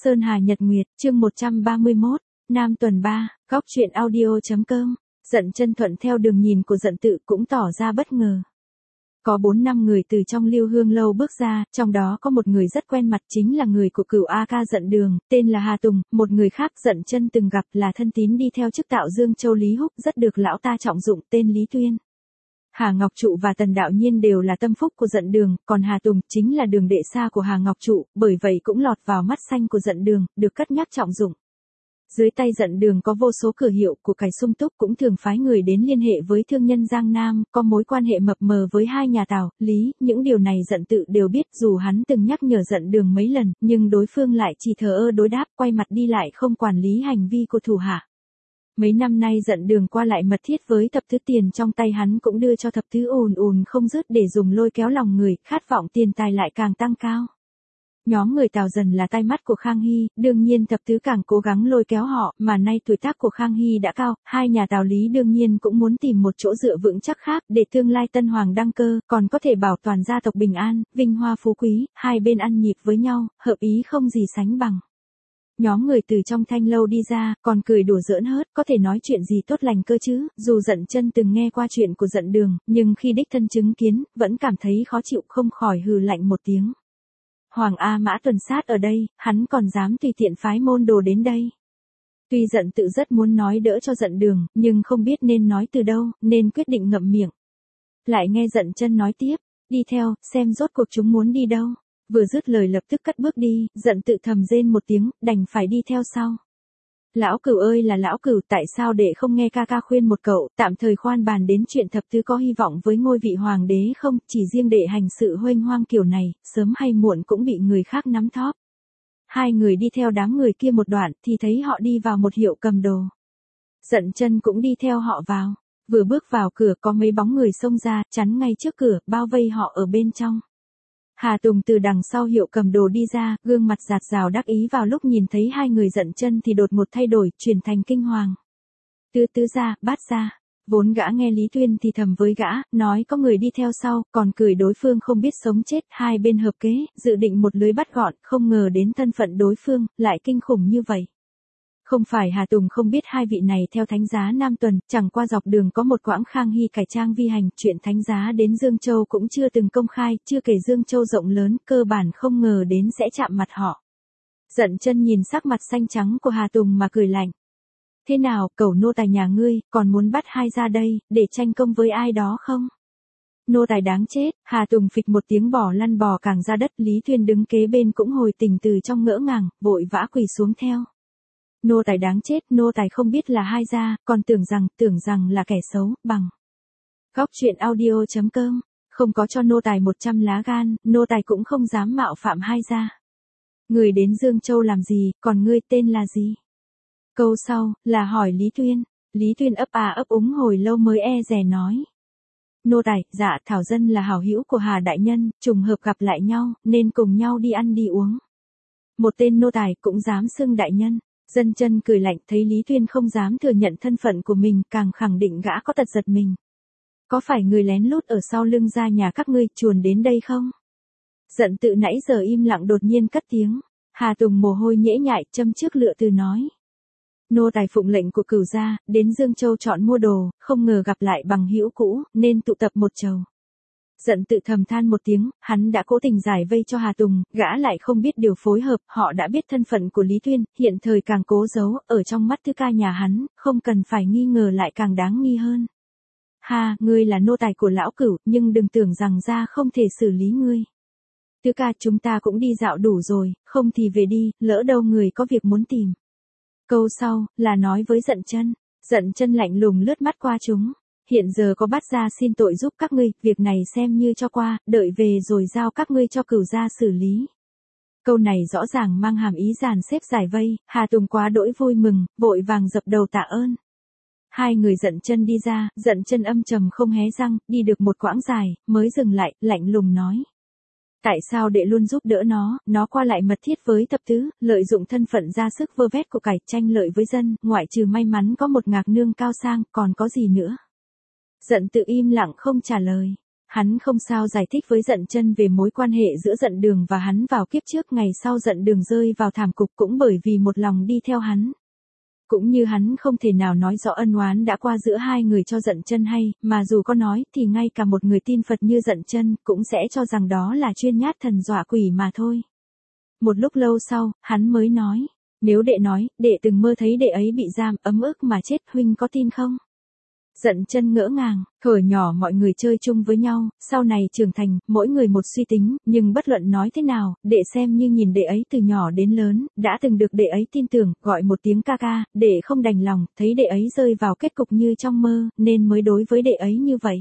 Sơn Hà Nhật Nguyệt, chương 131, Nam tuần 3, góc truyện audio.com. Dận Chân thuận theo đường nhìn của Dận Tự cũng tỏ ra bất ngờ. Có 4-5 người từ trong Lưu Hương lâu bước ra, trong đó có một người rất quen mặt, chính là người của Cửu A Ca Dận Đường, tên là Hà Tùng. Một người khác Dận Chân từng gặp là thân tín đi theo chức Tạo Dương Châu Lý Húc, rất được lão ta trọng dụng, tên Lý Tuyên. Hà Ngọc Trụ và Tần Đạo Nhiên đều là tâm phúc của Dận Đường, còn Hà Tùng chính là đường đệ xa của Hà Ngọc Trụ, bởi vậy cũng lọt vào mắt xanh của Dận Đường, được cất nhắc trọng dụng. Dưới tay Dận Đường có vô số cửa hiệu của cải sung túc, cũng thường phái người đến liên hệ với thương nhân Giang Nam, có mối quan hệ mập mờ với hai nhà Tào, Lý, những điều này Dận Tự đều biết, dù hắn từng nhắc nhở Dận Đường mấy lần, nhưng đối phương lại chỉ thờ ơ đối đáp, quay mặt đi lại không quản lý hành vi của thủ hạ. Mấy năm nay Dận Đường qua lại mật thiết với thập tứ, tiền trong tay hắn cũng đưa cho thập tứ ùn không dứt để dùng lôi kéo lòng người, khát vọng tiền tài lại càng tăng cao. Nhóm người Tào dần là tai mắt của Khang Hy, đương nhiên thập tứ càng cố gắng lôi kéo họ, mà nay tuổi tác của Khang Hy đã cao, hai nhà Tào Lý đương nhiên cũng muốn tìm một chỗ dựa vững chắc khác để tương lai tân hoàng đăng cơ, còn có thể bảo toàn gia tộc bình an, vinh hoa phú quý, hai bên ăn nhịp với nhau, hợp ý không gì sánh bằng. Nhóm người từ trong thanh lâu đi ra, còn cười đùa giỡn hớt, có thể nói chuyện gì tốt lành cơ chứ, dù Dận Chân từng nghe qua chuyện của Dận Đường, nhưng khi đích thân chứng kiến, vẫn cảm thấy khó chịu, không khỏi hừ lạnh một tiếng. Hoàng A Mã tuần sát ở đây, hắn còn dám tùy tiện phái môn đồ đến đây. Tuy Dận Tự rất muốn nói đỡ cho Dận Đường, nhưng không biết nên nói từ đâu, nên quyết định ngậm miệng. Lại nghe Dận Chân nói tiếp, đi theo, xem rốt cuộc chúng muốn đi đâu. Vừa dứt lời lập tức cất bước đi, Dận Tự thầm rên một tiếng, đành phải đi theo sau. Lão Cửu ơi là lão Cửu, tại sao đệ không nghe ca ca khuyên một cậu, tạm thời khoan bàn đến chuyện thập tứ có hy vọng với ngôi vị hoàng đế không, chỉ riêng đệ hành sự huênh hoang kiểu này, sớm hay muộn cũng bị người khác nắm thóp. Hai người đi theo đám người kia một đoạn, thì thấy họ đi vào một hiệu cầm đồ. Dận Chân cũng đi theo họ vào, vừa bước vào cửa có mấy bóng người xông ra, chắn ngay trước cửa, bao vây họ ở bên trong. Hà Tùng từ đằng sau hiệu cầm đồ đi ra, gương mặt dạt dào đắc ý, vào lúc nhìn thấy hai người Dận Chân thì đột ngột thay đổi, chuyển thành kinh hoàng. Tứ gia, Bát gia. Vốn gã nghe Lý Tuyên thì thầm với gã, nói có người đi theo sau, còn cười đối phương không biết sống chết, hai bên hợp kế, dự định một lưới bắt gọn, không ngờ đến thân phận đối phương, lại kinh khủng như vậy. Không phải Hà Tùng không biết hai vị này theo thánh giá Nam tuần, chẳng qua dọc đường có một quãng Khang Hy cải trang vi hành, chuyện thánh giá đến Dương Châu cũng chưa từng công khai, chưa kể Dương Châu rộng lớn, cơ bản không ngờ đến sẽ chạm mặt họ. Dận Chân nhìn sắc mặt xanh trắng của Hà Tùng mà cười lạnh. Thế nào, cẩu nô tài nhà ngươi, còn muốn bắt hai ra đây, để tranh công với ai đó không? Nô tài đáng chết, Hà Tùng phịch một tiếng bỏ lăn bò càng ra đất, Lý Tuyên đứng kế bên cũng hồi tỉnh từ trong ngỡ ngàng, vội vã quỳ xuống theo. Nô tài đáng chết, nô tài không biết là hai gia, còn tưởng rằng là kẻ xấu, bằng. Góc truyện audio.com, không có cho nô tài 100 lá gan, nô tài cũng không dám mạo phạm hai gia. Người đến Dương Châu làm gì, còn ngươi tên là gì? Câu sau, là hỏi Lý Tuyên. Lý Tuyên ấp ấp úng hồi lâu mới e dè nói. Nô tài, dạ, thảo dân là hảo hữu của Hà đại nhân, trùng hợp gặp lại nhau, nên cùng nhau đi ăn đi uống. Một tên nô tài cũng dám xưng đại nhân. Dận Chân cười lạnh, thấy Lý Tuyên không dám thừa nhận thân phận của mình, càng khẳng định gã có tật giật mình. Có phải người lén lút ở sau lưng gia nhà các ngươi chuồn đến đây không? Dận Tự nãy giờ im lặng đột nhiên cất tiếng. Hà Tùng mồ hôi nhễ nhại, châm trước lựa từ nói. Nô tài phụng lệnh của Cửu gia, đến Dương Châu chọn mua đồ, không ngờ gặp lại bằng hữu cũ, nên tụ tập một chầu. Dận Tự thầm than một tiếng, hắn đã cố tình giải vây cho Hà Tùng, gã lại không biết điều phối hợp, họ đã biết thân phận của Lý Tuyên, hiện thời càng cố giấu, ở trong mắt Tứ ca nhà hắn, không cần phải nghi ngờ lại càng đáng nghi hơn. Ha, ngươi là nô tài của lão Cửu, nhưng đừng tưởng rằng gia không thể xử lý ngươi. Tứ ca, chúng ta cũng đi dạo đủ rồi, không thì về đi, lỡ đâu người có việc muốn tìm. Câu sau, là nói với Dận Chân. Dận Chân lạnh lùng lướt mắt qua chúng. Hiện giờ có Bát gia xin tội giúp các ngươi, việc này xem như cho qua, đợi về rồi giao các ngươi cho Cửu gia xử lý. Câu này rõ ràng mang hàm ý dàn xếp giải vây, Hà Tùng quá đỗi vui mừng, vội vàng dập đầu tạ ơn. Hai người Dận Chân đi ra, Dận Chân âm trầm không hé răng, đi được một quãng dài, mới dừng lại, lạnh lùng nói. Tại sao đệ luôn giúp đỡ nó qua lại mật thiết với thập tứ, lợi dụng thân phận ra sức vơ vét của cải, tranh lợi với dân, ngoại trừ may mắn có một ngạc nương cao sang, còn có gì nữa? Dận Tự im lặng không trả lời. Hắn không sao giải thích với Dận Chân về mối quan hệ giữa Dận Đường và hắn vào kiếp trước, ngày sau Dận Đường rơi vào thảm cục cũng bởi vì một lòng đi theo hắn. Cũng như hắn không thể nào nói rõ ân oán đã qua giữa hai người cho Dận Chân hay, mà dù có nói thì ngay cả một người tin Phật như Dận Chân cũng sẽ cho rằng đó là chuyên nhát thần dọa quỷ mà thôi. Một lúc lâu sau, hắn mới nói, nếu đệ nói, đệ từng mơ thấy đệ ấy bị giam, ấm ức mà chết, huynh có tin không? Dận Chân ngỡ ngàng, thuở nhỏ mọi người chơi chung với nhau, sau này trưởng thành, mỗi người một suy tính, nhưng bất luận nói thế nào, đệ xem như nhìn đệ ấy từ nhỏ đến lớn, đã từng được đệ ấy tin tưởng, gọi một tiếng ca ca, đệ không đành lòng, thấy đệ ấy rơi vào kết cục như trong mơ, nên mới đối với đệ ấy như vậy.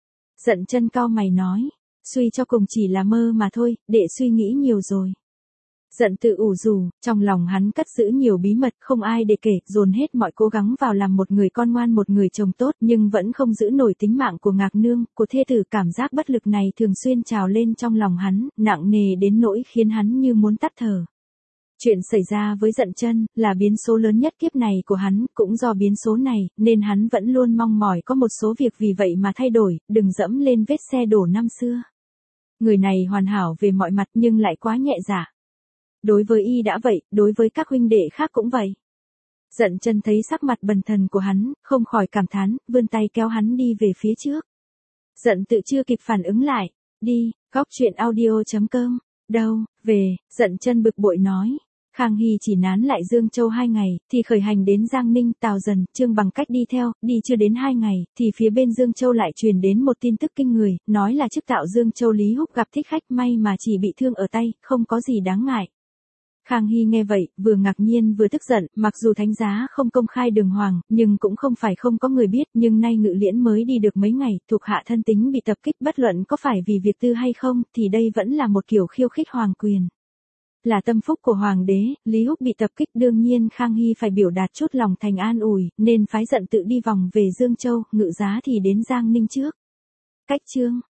Dận Chân cau mày nói, suy cho cùng chỉ là mơ mà thôi, đệ suy nghĩ nhiều rồi. Dận Tự ủ rũ, trong lòng hắn cất giữ nhiều bí mật không ai để kể, dồn hết mọi cố gắng vào làm một người con ngoan, một người chồng tốt, nhưng vẫn không giữ nổi tính mạng của Ngạc Nương, của thê tử. Cảm giác bất lực này thường xuyên trào lên trong lòng hắn, nặng nề đến nỗi khiến hắn như muốn tắt thở. Chuyện xảy ra với Dận Chân là biến số lớn nhất kiếp này của hắn, cũng do biến số này, nên hắn vẫn luôn mong mỏi có một số việc vì vậy mà thay đổi, đừng dẫm lên vết xe đổ năm xưa. Người này hoàn hảo về mọi mặt nhưng lại quá nhẹ dạ. Đối với y đã vậy, đối với các huynh đệ khác cũng vậy. Dận Chân thấy sắc mặt bần thần của hắn, không khỏi cảm thán, vươn tay kéo hắn đi về phía trước. Dận Tự chưa kịp phản ứng lại, đi, góc truyện audio.com, đâu, về, Dận Chân bực bội nói. Khang Hy chỉ nán lại Dương Châu 2 ngày, thì khởi hành đến Giang Ninh. Tào Dần, Trương Bằng cách đi theo, đi chưa đến 2 ngày, thì phía bên Dương Châu lại truyền đến một tin tức kinh người, nói là chức tạo Dương Châu Lý Húc gặp thích khách, may mà chỉ bị thương ở tay, không có gì đáng ngại. Khang Hy nghe vậy, vừa ngạc nhiên vừa tức giận, mặc dù thánh giá không công khai đường hoàng, nhưng cũng không phải không có người biết, nhưng nay Ngự Liễn mới đi được mấy ngày, thuộc hạ thân tính bị tập kích, bất luận có phải vì việc tư hay không, thì đây vẫn là một kiểu khiêu khích hoàng quyền. Là tâm phúc của hoàng đế, Lý Húc bị tập kích, đương nhiên Khang Hy phải biểu đạt chút lòng thành an ủi, nên phái Dận Tự đi vòng về Dương Châu, Ngự Giá thì đến Giang Ninh trước. Cách chương